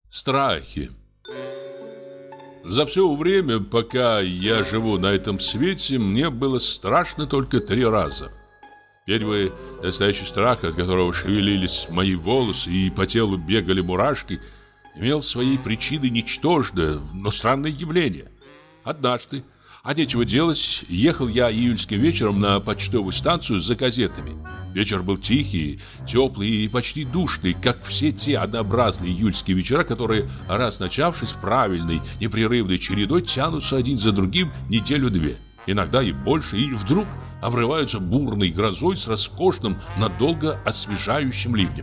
Страхи. За все время, пока я живу на этом свете, мне было страшно только 3 раза. Первый настоящий страх, от которого шевелились мои волосы и по телу бегали мурашки, имел своей причиной ничтожное, но странное явление. Однажды, а нечего делать, ехал я июльским вечером на почтовую станцию за газетами. Вечер был тихий, теплый и почти душный, как все те однообразные июльские вечера, которые, раз начавшись правильной, непрерывной чередой, тянутся один за другим 1-2 недели, иногда и больше, и вдруг обрываются бурной грозой с роскошным, надолго освежающим ливнем.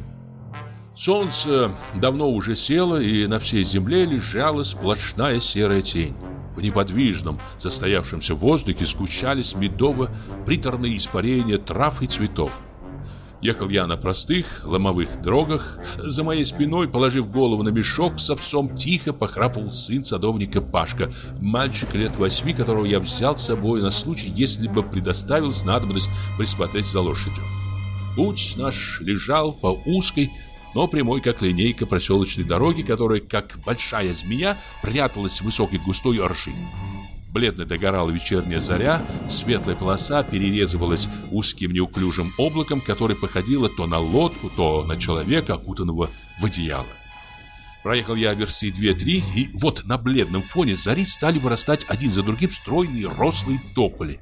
Солнце давно уже село, и на всей земле лежала сплошная серая тень. В неподвижном, застоявшемся воздухе сгущались медово-приторные испарения трав и цветов. Ехал я на простых ломовых дорогах. За моей спиной, положив голову на мешок с овсом, тихо похрапывал сын садовника Пашка, мальчик лет 8, которого я взял с собой на случай, если бы предоставилась надобность присмотреть за лошадью. Путь наш лежал по узкой, но прямой, как линейка, проселочной дороги, которая, как большая змея, пряталась в высокой густой ржи. Бледно догорала вечерняя заря, светлая полоса перерезывалась узким неуклюжим облаком, которое походило то на лодку, то на человека, окутанного в одеяло. Проехал я версты 2-3, и вот на бледном фоне зари стали вырастать один за другим стройные рослые тополи.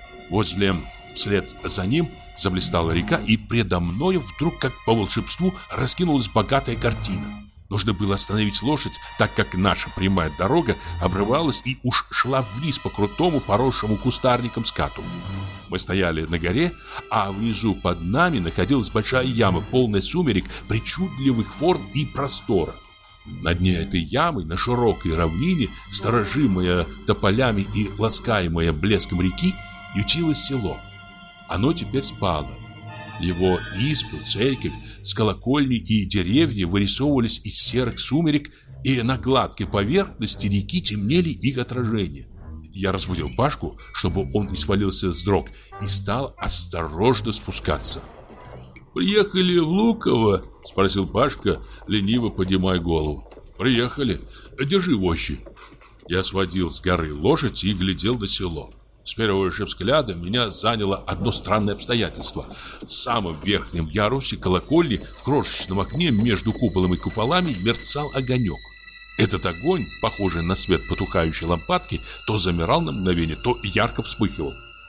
Вслед за ним заблистала река, и предо мною вдруг, как по волшебству, раскинулась богатая картина. Нужно было остановить лошадь, так как наша прямая дорога обрывалась и уж шла вниз по крутому, поросшему кустарником скату. Мы стояли на горе, а внизу под нами находилась большая яма, полная сумерек, причудливых форм и простора. На дне этой ямы, на широкой равнине, сторожимая тополями и ласкаемая блеском реки, ютилось село. Оно теперь спало. Его избы, церковь с колокольней и деревни вырисовывались из серых сумерек, и на гладкой поверхности реки темнели их отражения. Я разбудил Пашку, чтобы он не свалился с дрог, и стал осторожно спускаться. «Приехали в Луково?» — спросил Пашка, лениво поднимая голову. «Приехали. Держи вожжи». Я сводил с горы лошадь и глядел на село. С первого же взгляда меня заняло одно странное обстоятельство. В самом верхнем ярусе колокольни, в крошечном окне между куполом и куполами, мерцал огонек. Этот огонь, похожий на свет потухающей лампадки, то замирал на мгновение, то ярко вспыхивал.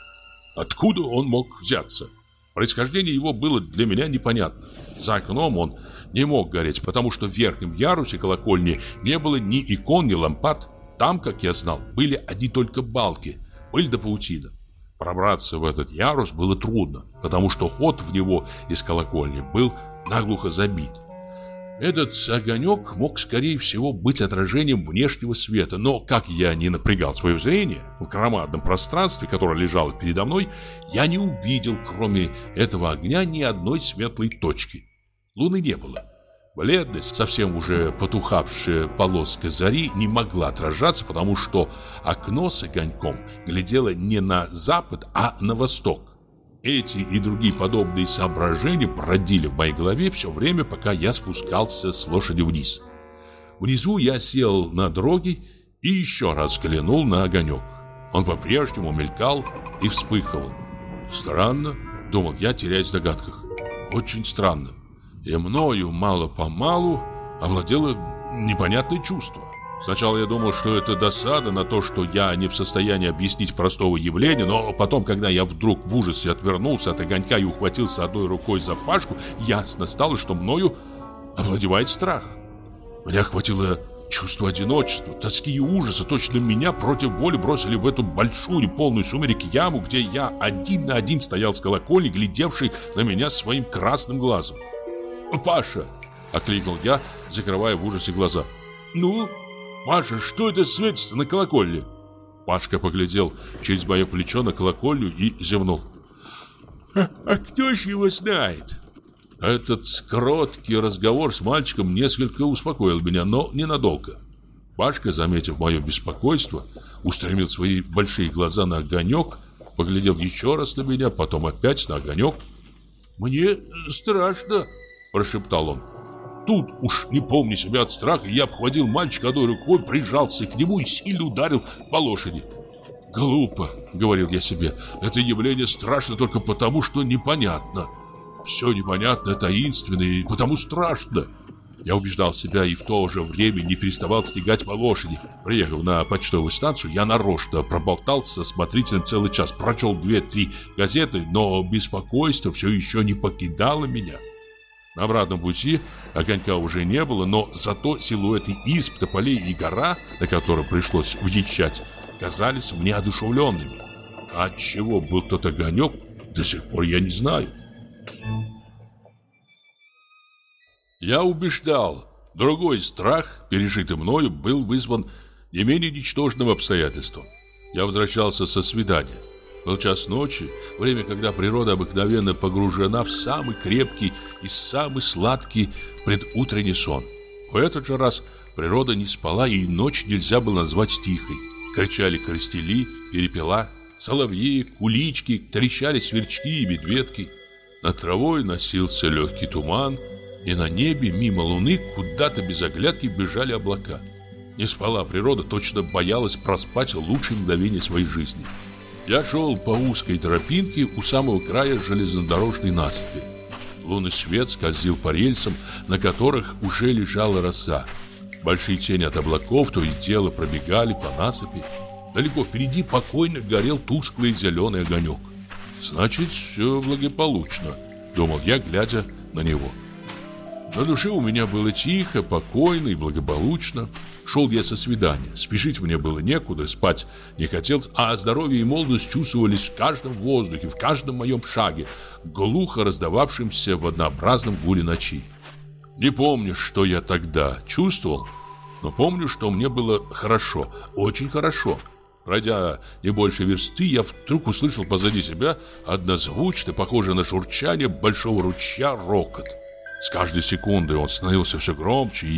Откуда он мог взяться? Происхождение его было для меня непонятно. За окном он не мог гореть, потому что в верхнем ярусе колокольни не было ни икон, ни лампад. Там, как я знал, были одни только балки, пыль да паутина. Пробраться в этот ярус было трудно, потому что ход в него из колокольни был наглухо забит. Этот огонек мог, скорее всего, быть отражением внешнего света, но, как я не напрягал свое зрение, в громадном пространстве, которое лежало передо мной, я не увидел, кроме этого огня, ни одной светлой точки. Луны не было. Бледность, совсем уже потухавшая полоска зари, не могла отражаться, потому что окно с огоньком глядело не на запад, а на восток. Эти и другие подобные соображения бродили в моей голове все время, пока я спускался с лошади вниз. Внизу я сел на дороге и еще раз взглянул на огонек. Он по-прежнему мелькал и вспыхивал. Странно, думал я, теряясь в догадках. Очень странно. И мною мало-помалу овладело непонятное чувство. Сначала я думал, что это досада на то, что я не в состоянии объяснить простого явления, но потом, когда я вдруг в ужасе отвернулся от огонька и ухватился одной рукой за Пашку, ясно стало, что мною овладевает страх. Меня охватило чувство одиночества, тоски и ужаса. Точно меня против воли бросили в эту большую, полную сумерек яму, где я один на один стоял с колокольни, глядевший на меня своим красным глазом. «Паша!» — окликнул я, закрывая в ужасе глаза. «Ну, Паша, что это светится на колокольне?» Пашка поглядел через мое плечо на колокольню и зевнул. «А кто ж его знает?» Этот короткий разговор с мальчиком несколько успокоил меня, но ненадолго. Пашка, заметив мое беспокойство, устремил свои большие глаза на огонек, поглядел еще раз на меня, потом опять на огонек. «Мне страшно», — прошептал он. тут уж не помня себя от страха, я обхватил мальчика одной рукой, прижался к нему и сильно ударил по лошади. «Глупо», — говорил я себе, — «это явление страшно только потому, что непонятно. Все непонятно, таинственно и потому страшно». Я убеждал себя и в то же время не переставал стегать по лошади. Приехав на почтовую станцию, я нарочно проболтался с смотрителем целый час, прочел 2-3 газеты, но беспокойство все еще не покидало меня. На обратном пути огонька уже не было, но зато силуэты изб, тополей и гора, на которую пришлось уезжать, казались мне одушевленными. Отчего был тот огонек, до сих пор я не знаю. Я убеждал, другой страх, пережитый мною, был вызван не менее ничтожным обстоятельством. Я возвращался со свидания. Был час ночи, время, когда природа обыкновенно погружена в самый крепкий и самый сладкий предутренний сон. В этот же раз природа не спала, и ночь нельзя было назвать тихой. Кричали коростели, перепела, соловьи, кулички, трещали сверчки и медведки. Над травой носился легкий туман, и на небе мимо луны куда-то без оглядки бежали облака. Не спала природа, точно боялась проспать лучшие мгновения своей жизни. Я шел по узкой тропинке у самого края железнодорожной насыпи. Лунный свет скользил по рельсам, на которых уже лежала роса. Большие тени от облаков то и дело пробегали по насыпи. Далеко впереди покойно горел тусклый зеленый огонек. «Значит, все благополучно», — думал я, глядя на него. На душе у меня было тихо, покойно и благополучно. Шел я со свидания. Спешить мне было некуда, спать не хотелось, а здоровье и молодость чувствовались в каждом воздухе, в каждом моем шаге, глухо раздававшемся в однообразном гуле ночи. Не помню, что я тогда чувствовал, но помню, что мне было хорошо, очень хорошо. Пройдя не больше версты, я вдруг услышал позади себя однозвучно, похожее на журчание большого ручья, рокот. С каждой секундой он становился все громче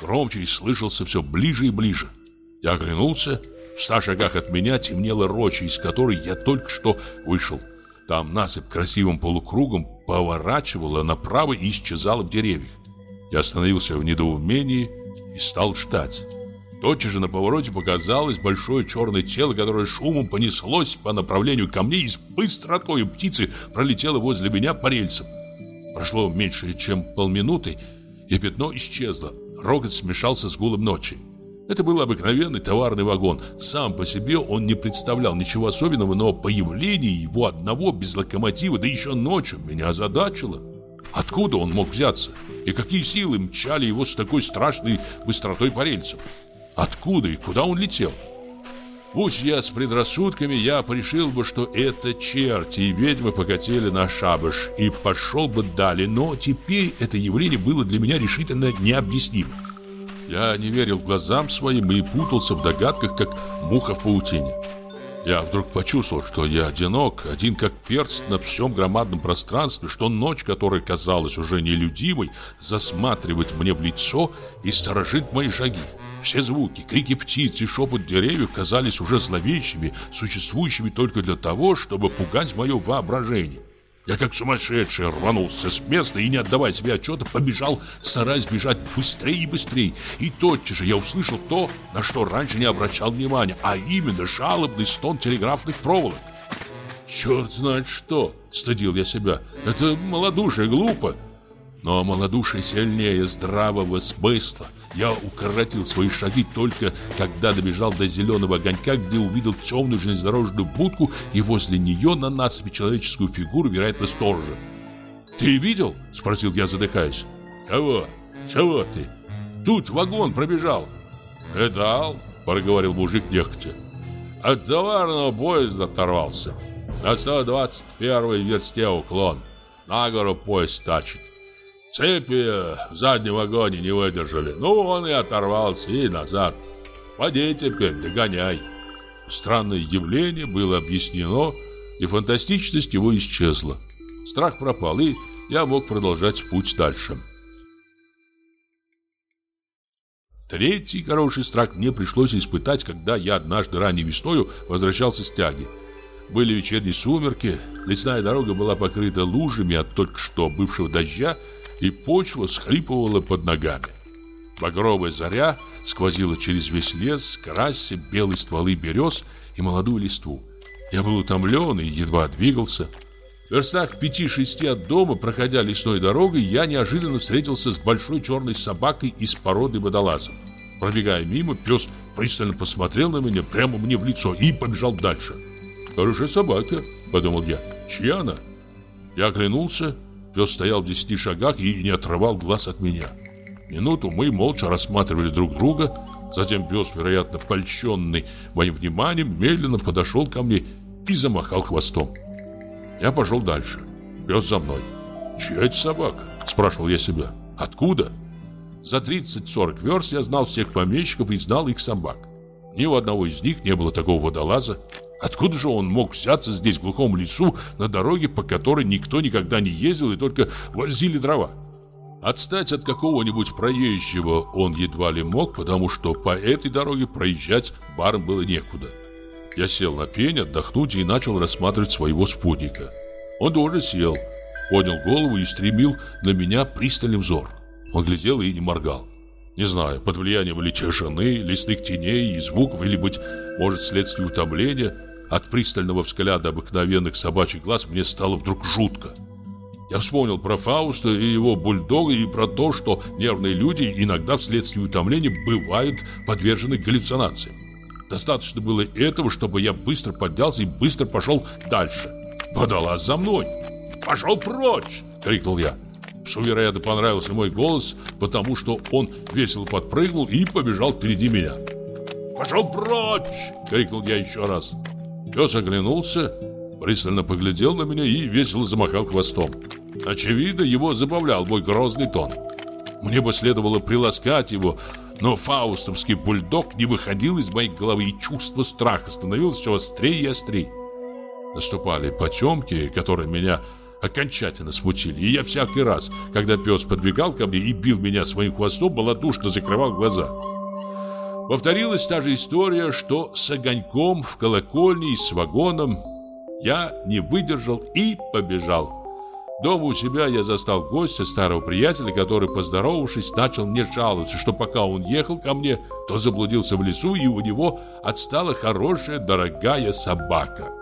и слышался все ближе и ближе. Я оглянулся. В 100 шагах от меня темнела роща, из которой я только что вышел. Там насыпь красивым полукругом поворачивала направо и исчезала в деревьях. Я остановился в недоумении и стал ждать. Тотчас же на повороте показалось большое черное тело, которое шумом понеслось по направлению ко мне и с быстротой птицы пролетело возле меня по рельсам. Прошло меньше, чем полминуты, и пятно исчезло. Рокот смешался с гулом ночи. Это был обыкновенный товарный вагон. Сам по себе он не представлял ничего особенного, но появление его одного без локомотива, да еще ночью, меня озадачило. Откуда он мог взяться? И какие силы мчали его с такой страшной быстротой по рельсам? Откуда и куда он летел? Будь я с предрассудками, я порешил бы, что это черти и ведьмы покатили на шабаш и пошел бы далее, но теперь это явление было для меня решительно необъяснимо. Я не верил глазам своим и путался в догадках, как муха в паутине. Я вдруг почувствовал, что я одинок, один как перст на всем громадном пространстве, что ночь, которая казалась уже нелюдимой, засматривает мне в лицо и сторожит мои шаги. Все звуки, крики птиц и шепот деревьев казались уже зловещими, существующими только для того, чтобы пугать мое воображение. Я как сумасшедший рванулся с места и, не отдавая себе отчета, побежал, стараясь бежать быстрее и быстрее. И тотчас же я услышал то, на что раньше не обращал внимания, а именно жалобный стон телеграфных проволок. «Черт знает что!» — стыдил я себя. «Это малодушие, глупо!» Но малодушие сильнее здравого смысла. Я укоротил свои шаги только когда добежал до зеленого огонька, где увидел темную железнодорожную будку и возле нее на насыпи человеческую фигуру, вероятно, сторожа. «Ты видел?» — спросил я, задыхаясь. «Кого? Чего ты? Тут вагон пробежал». «Видал?» — проговорил мужик нехотя. «От товарного поезда оторвался. На 121-й версте уклон. На гору поезд тащит. Цепи в заднем вагоне не выдержали. Ну, он и оторвался, и назад. Поди теперь, догоняй». Странное явление было объяснено, и фантастичность его исчезла. Страх пропал, и я мог продолжать путь дальше. Третий хороший страх мне пришлось испытать, когда я однажды ранней весною возвращался с тяги. Были вечерние сумерки, лесная дорога была покрыта лужами от только что бывшего дождя, и почва схлипывала под ногами. Багровая заря сквозила через весь лес, крася белые стволы берез и молодую листву. Я был утомлен и едва двигался. В верстах 5-6 от дома, проходя лесной дорогой, я неожиданно встретился с большой черной собакой из породы водолазов. Пробегая мимо, пес пристально посмотрел на меня прямо мне в лицо и побежал дальше. «Хорошая собака», — подумал я. «Чья она?» Я оглянулся. Пес стоял в 10 шагах и не отрывал глаз от меня. Минуту мы молча рассматривали друг друга. Затем пес, вероятно, польщенный моим вниманием, медленно подошел ко мне и замахал хвостом. Я пошел дальше. Пес за мной. «Чья это собака?» – спрашивал я себя. «Откуда?» За 30-40 верст я знал всех помещиков и знал их собак. Ни у одного из них не было такого водолаза. Откуда же он мог взяться здесь, в глухом лесу, на дороге, по которой никто никогда не ездил и только возили дрова? Отстать от какого-нибудь проезжего он едва ли мог, потому что по этой дороге проезжать барам было некуда. Я сел на пень отдохнуть и начал рассматривать своего спутника. Он тоже сел, поднял голову и стремил на меня пристальный взор. Он глядел и не моргал. Не знаю, под влиянием ли тишины, лесных теней и звуков, или, быть может, вследствие утомления, от пристального взгляда обыкновенных собачьих глаз мне стало вдруг жутко. Я вспомнил про Фауста и его бульдога и про то, что нервные люди иногда вследствие утомления бывают подвержены галлюцинациям. Достаточно было этого, чтобы я быстро поднялся и быстро пошел дальше. «Водолаз за мной!» «Пошел прочь!» — крикнул я. Псу, вероятно, понравился мой голос, потому что он весело подпрыгнул и побежал впереди меня. «Пошел прочь!» — крикнул я еще раз. Пес оглянулся, пристально поглядел на меня и весело замахал хвостом. Очевидно, его забавлял мой грозный тон. Мне бы следовало приласкать его, но фаустовский бульдог не выходил из моей головы, и чувство страха становилось все острее и острее. Наступали потемки, которые меня окончательно смутили, и я всякий раз, когда пес подбегал ко мне и бил меня своим хвостом, малодушно закрывал глаза. Повторилась та же история, что с огоньком в колокольне и с вагоном. Я не выдержал и побежал. Дома у себя я застал гостя, старого приятеля, который, поздоровавшись, начал мне жаловаться, что пока он ехал ко мне, то заблудился в лесу, и у него отстала хорошая, дорогая собака.